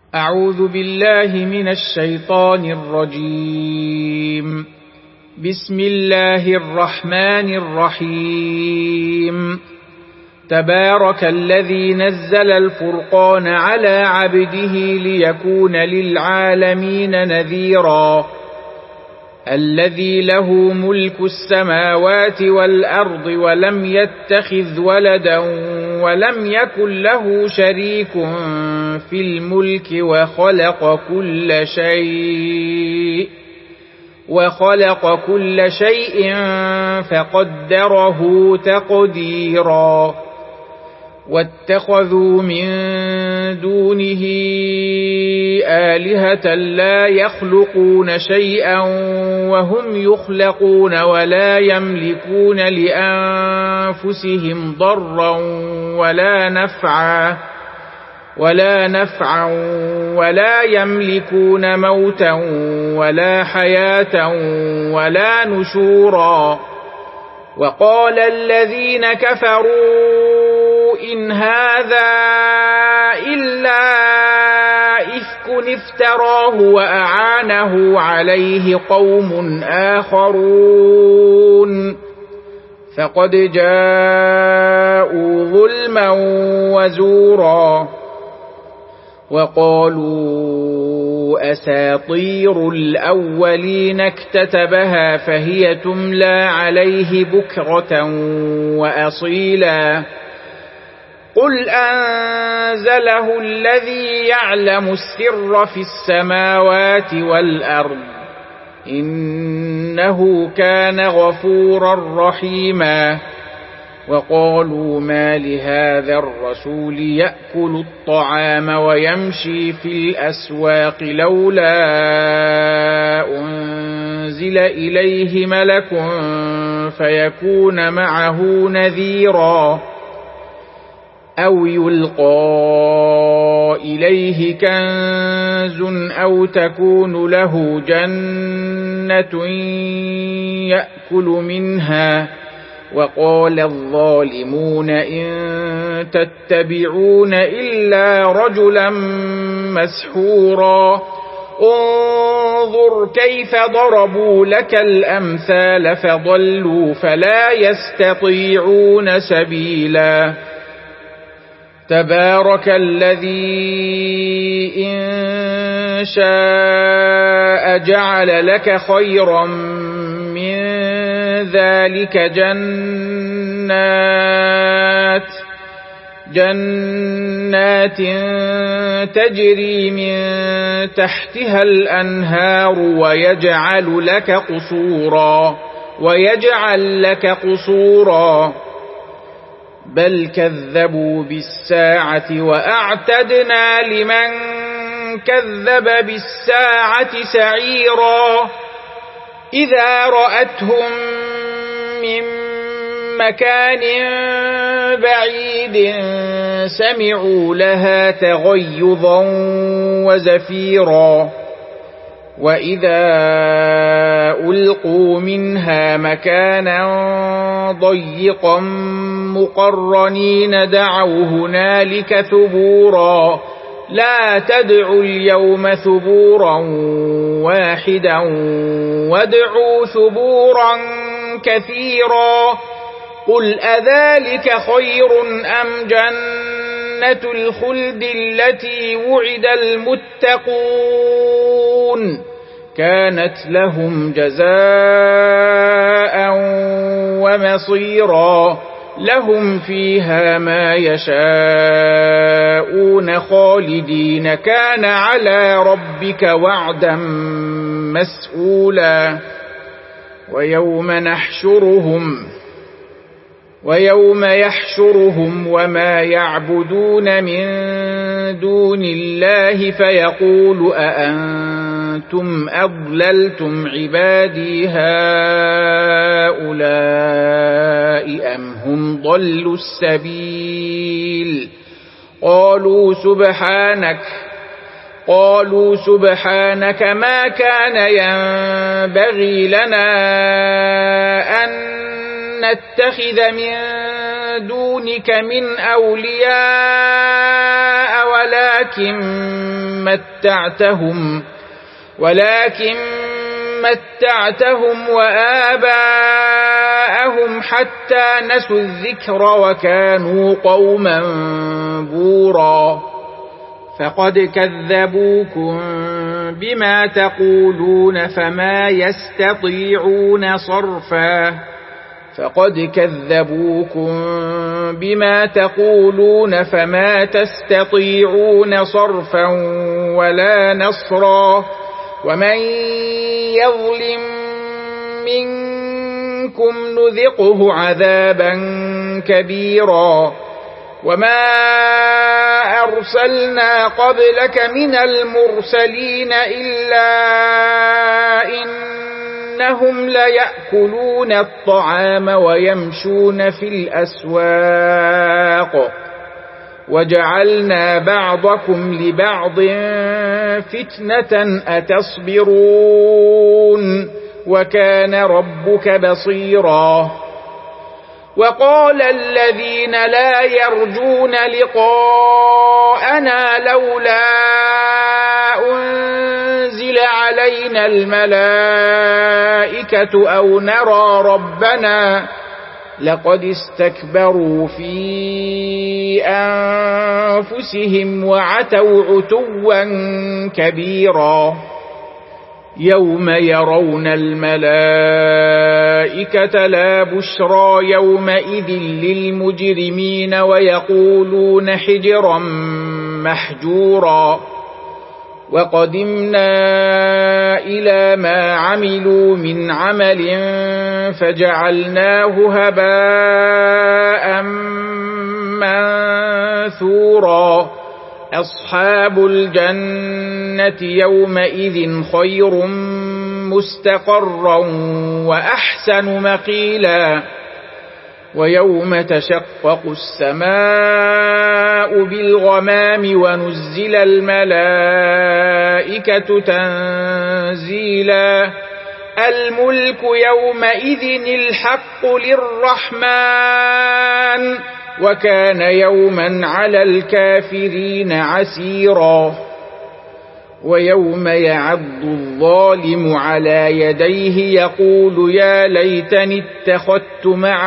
أعوذ بالله من الشيطان الرجيم. بسم الله الرحمن الرحيم. تبارك الذي نزل الفرقان على عبده ليكون للعالمين نذيرا. الذي له ملك السماوات والأرض ولم يتخذ ولدا ولم يكن له شريك في الملك وخلق كل شيء فقدره تقديرا. واتخذوا من دونه آلهة لا يخلقون شيئا وهم يخلقون ولا يملكون لأنفسهم ضرا ولا نفعا ولا يملكون موتا ولا حياة ولا نشورا. وقال الذين كفروا إن هذا إلا إفك افتراه وأعانه عليه قوم آخرون فقد جاءوا ظلما وزورا. وقالوا أساطير الأولين اكتتبها فهي تملى عليه بكرة وأصيلا. قل أنزله الذي يعلم السر في السماوات والأرض إنه كان غفورا رحيما. وقالوا ما لهذا الرسول يأكل الطعام ويمشي في الأسواق لولا أنزل إليه ملك فيكون معه نذيرا أو يلقى إليه كنز أو تكون له جنة يأكل منها. وقال الظالمون إن تتبعون إلا رجلا مسحورا. انظر كيف ضربوا لك الأمثال فضلوا فلا يستطيعون سبيلا. تبارك الذي إن شاء جعل لك خيرا من ذلك جنات تجري من تحتها الأنهار ويجعل لك قصورا بل كذبوا بالساعة وأعتدنا لمن كذب بالساعة سعيرا. إذا رأتهم من مكان بعيد سمعوا لها تغيظا وزفيرا. وإذا ألقوا منها مكانا ضيقا مقرنين دعوا هنالك ثبورا. لا تدعوا اليوم ثبورا واحدا وادعوا ثبورا كثيرا. قل أذلك خير أم جنة الخلد التي وعد المتقون كانت لهم جزاء ومصيرا. لهم فيها ما يشاءون خالدين كان على ربك وعدا مسئولا. ويوم يحشرهم وما يعبدون من دون الله فيقول أأنتم أضللتم عبادي هؤلاء أم هم ضلوا السبيل. قالوا سبحانك ما كان ينبغي لنا أن نتخذ من دونك من أولياء ولكن متعتهم وآباءهم حتى نسوا الذكر وكانوا قوما بورا فقد كذبوكم بما تقولون فما تستطيعون صرفا ولا نصرا ومن يظلم منكم نذقه عذابا كبيرا وما أرسلنا قبلك من المرسلين إلا إنهم ليأكلون الطعام ويمشون في الأسواق وجعلنا بعضكم لبعض فتنة أتصبرون وكان ربك بصيرا وقال الذين لا يرجون لقاءنا لولا أنزل علينا الملائكة أو نرى ربنا لقد استكبروا في أنفسهم وعتوا عتوا كبيرا يوم يرون الملائكة لا بشرى يومئذ للمجرمين ويقولون حجرا محجورا وقدمنا إلى ما عملوا من عمل فجعلناه هباء منثورا أصحاب الجنة يومئذ خير مستقرا وأحسن مقيلا ويوم تشقق السماء بالغمام ونزل الملائكة تنزيلا الملك يومئذ الحق للرحمن وكان يوما على الكافرين عسيرا ويوم يعض الظالم على يديه يقول يا ليتني اتخذت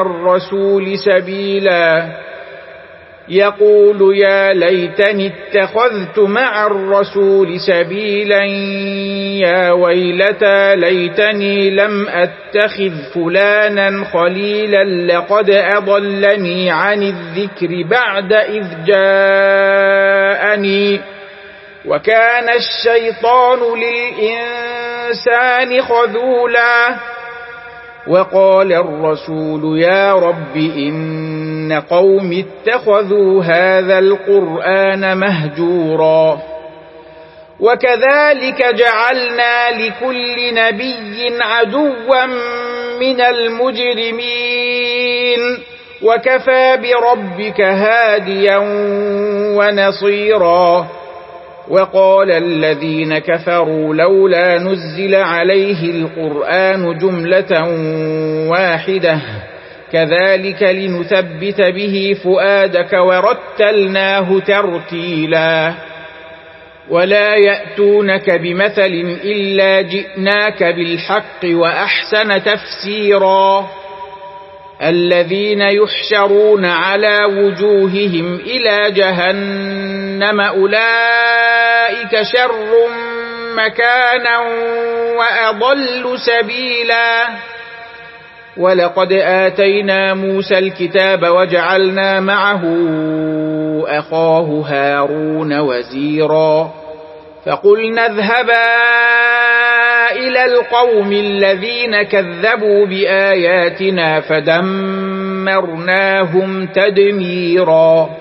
مع الرسول سبيلا يا ويلتى ليتني لم أتخذ فلانا خليلا لقد أضلني عن الذكر بعد إذ جاءني وكان الشيطان للإنسان خذولا وقال الرسول يا رب إن قوم اتخذوا هذا القرآن مهجورا وكذلك جعلنا لكل نبي عدوا من المجرمين وكفى بربك هاديا ونصيرا وقال الذين كفروا لولا نزل عليه القرآن جملة واحدة كذلك لنثبت به فؤادك ورتلناه ترتيلا ولا يأتونك بمثل إلا جئناك بالحق وأحسن تفسيرا الذين يحشرون على وجوههم إلى جهنم أولئك شر مكانا وأضل سبيلا ولقد آتينا موسى الكتاب وجعلنا معه أخاه هارون وزيرا فقلنا اذهبا إلى القوم الذين كذبوا بآياتنا فدمرناهم تدميرا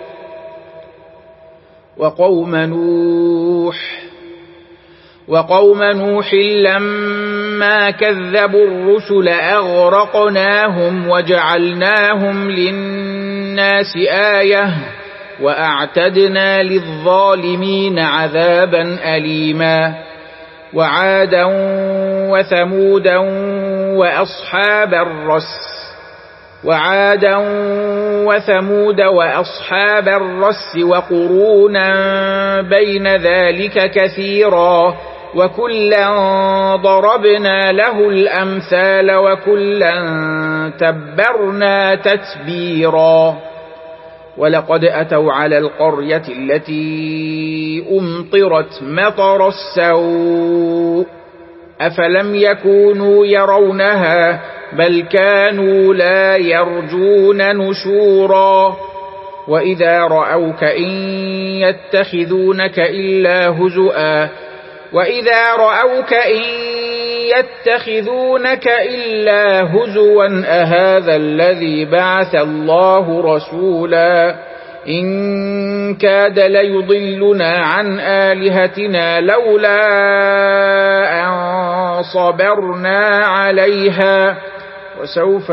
وقوم نوح لما كذبوا الرسل أغرقناهم وجعلناهم للناس آية وأعتدنا للظالمين عذابا أليما وعادا وثمودا وثمود وأصحاب الرس وقرونا بين ذلك كثيرا وكلا ضربنا له الأمثال وكلا تبرنا تتبيرا ولقد أتوا على القرية التي أمطرت مطر السوء أفلم يكونوا يرونها بل كانوا لا يرجون نشورا وإذا رأوك إن يتخذونك إلا هزؤا أهذا الذي بعث الله رسولا إن كاد ليضلنا عن آلهتنا لولا أن صبرنا عليها وسوف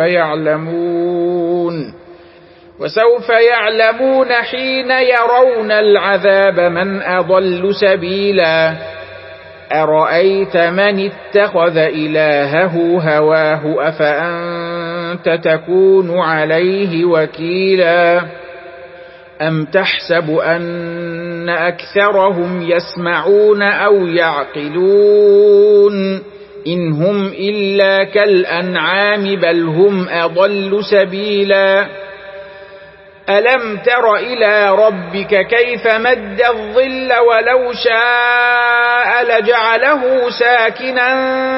يعلمون حين يرون العذاب من أضل سبيلا أرأيت من اتخذ إلهه هواه أفأنت تكون عليه وكيلا أم تحسب أن أكثرهم يسمعون أو يعقلون إن هم إلا كالأنعام بل هم أضل سبيلا ألم تر إلى ربك كيف مد الظل ولو شاء لجعله ساكنا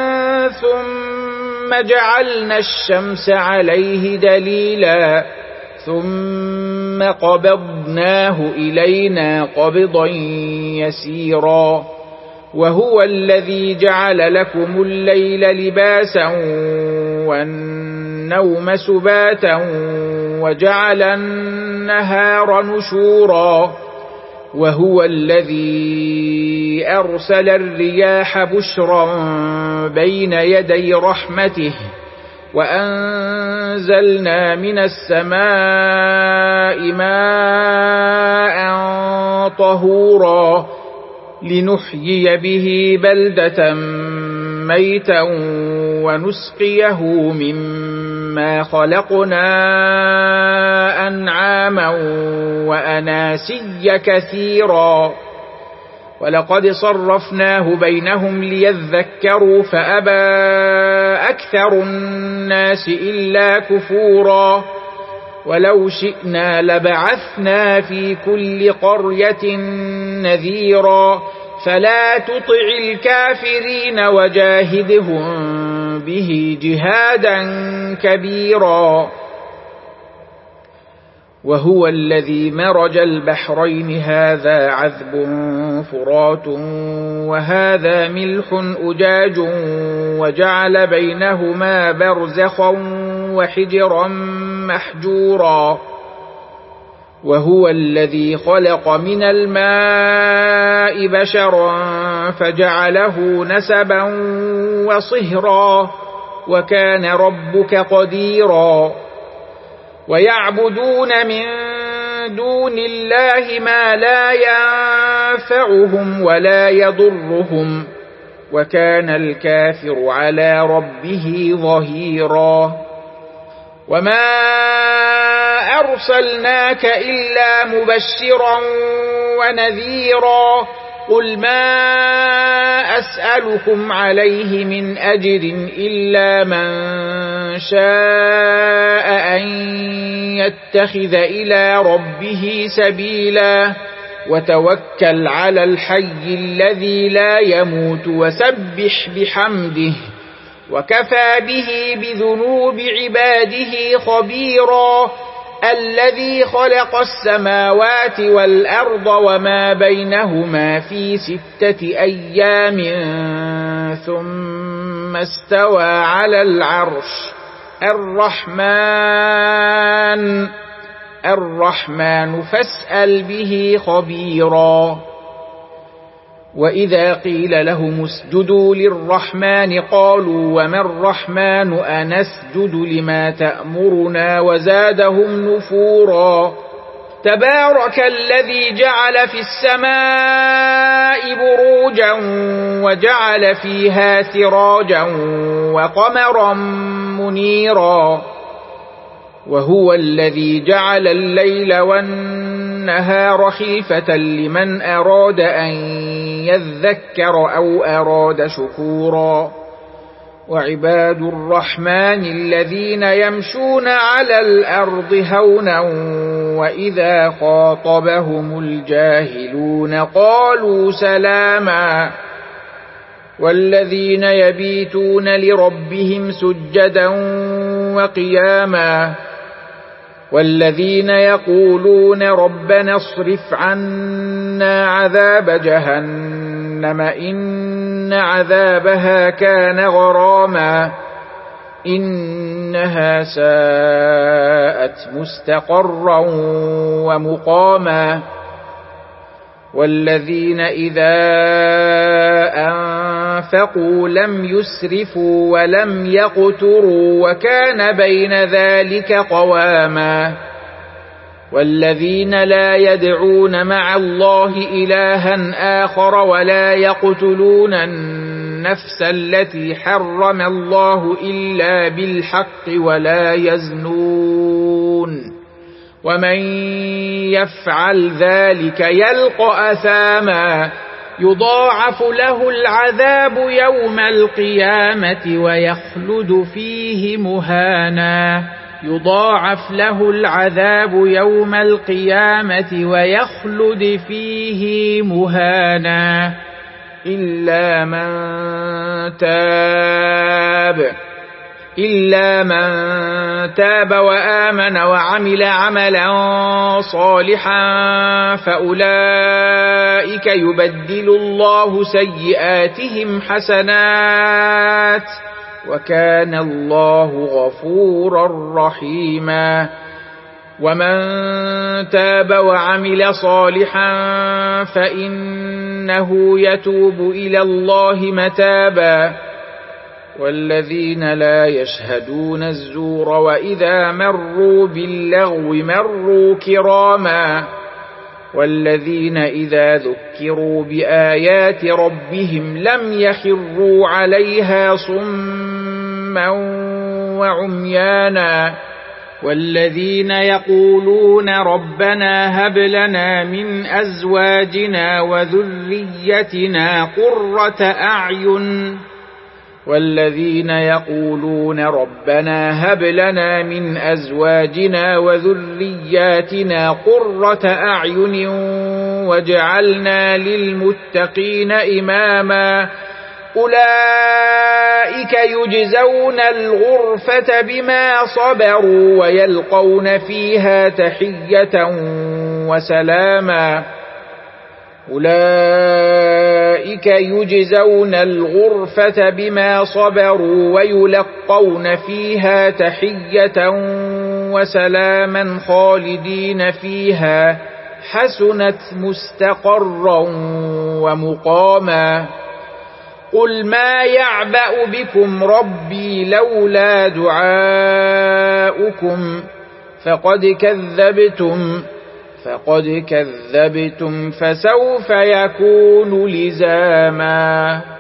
ثم جعلنا الشمس عليه دليلا ثم قبضناه إلينا قبضا يسيرا وهو الذي جعل لكم الليل لباسا والنوم سباتا وجعل النهار نشورا وهو الذي أرسل الرياح بشرا بين يدي رحمته وأنزلنا من السماء ماء طهورا لنحيي به بلدة ميتا ونسقيه مما خلقنا أنعاما وأناسيا كثيرا ولقد صرفناه بينهم ليذكروا فأبى أكثر الناس إلا كفورا ولو شئنا لبعثنا في كل قرية نذيرا فلا تطع الكافرين وجاهدهم به جهادا كبيرا وهو الذي مرج البحرين هذا عذب فرات وهذا ملح أجاج وجعل بينهما برزخا وحجرا محجورا وهو الذي خلق من الماء بشرا فجعله نسبا وصهرا وكان ربك قديرا ويعبدون من دون الله ما لا ينفعهم ولا يضرهم وكان الكافر على ربه ظهيرا وما أرسلناك إلا مبشرا ونذيرا قل ما أسألكم عليه من أجر إلا من شاء أن يتخذ إلى ربه سبيلا وتوكل على الحي الذي لا يموت وسبح بحمده وكفى به بذنوب عباده خبيرا الذي خلق السماوات والأرض وما بينهما في 6 أيام ثم استوى على العرش الرحمن فاسأل به خبيرا وإذا قيل لهم اسجدوا للرحمن قالوا وما الرحمن أنسجد لما تأمرنا وزادهم نفورا تبارك الذي جعل في السماء بروجا وجعل فيها سراجا وقمرا منيرا وهو الذي جعل الليل والنهار خلفة لمن أراد أن يذكر أو أراد شكورا وعباد الرحمن الذين يمشون على الأرض هونا وإذا خاطبهم الجاهلون قالوا سلاما والذين يبيتون لربهم سجدا وقياما والذين يقولون ربنا اصرف عنا عذاب جهنم إن عذابها كان غراما إنها ساءت مستقرا ومقاما والذين إذا أنفقوا لم يسرفوا ولم يقتروا وكان بين ذلك قواما والذين لا يدعون مع الله إلها آخر ولا يقتلون النفس التي حرم الله إلا بالحق ولا يزنون ومن يفعل ذلك يلقى أثاما يضاعف له العذاب يوم القيامة ويخلد فيه مهانا يضاعف له العذاب يوم القيامة ويخلد فيه مهانا إلا من تاب وآمن وعمل عملا صالحا فأولئك يبدل الله سيئاتهم حسنات وكان الله غفورا رحيما ومن تاب وعمل صالحا فإنه يتوب إلى الله متابا والذين لا يشهدون الزور وإذا مروا باللغو مروا كراما والذين إذا ذكروا بآيات ربهم لم يخروا عليها صما وعميانا والذين يقولون ربنا هب لنا من أزواجنا وذريتنا قرة أعين والذين يقولون ربنا هب لنا من أزواجنا وذرياتنا قرة أعين واجعلنا للمتقين إماما أولئك يجزون الغرفة بما صبروا ويلقون فيها تحية وسلاما أولئك يجزون الغرفة بما صبروا ويلقون فيها تحية وسلاما خالدين فيها حسنت مستقرا ومقاما قل ما يعبأ بكم ربي لولا دعاؤكم فقد كذبتم فسوف يكون لزاما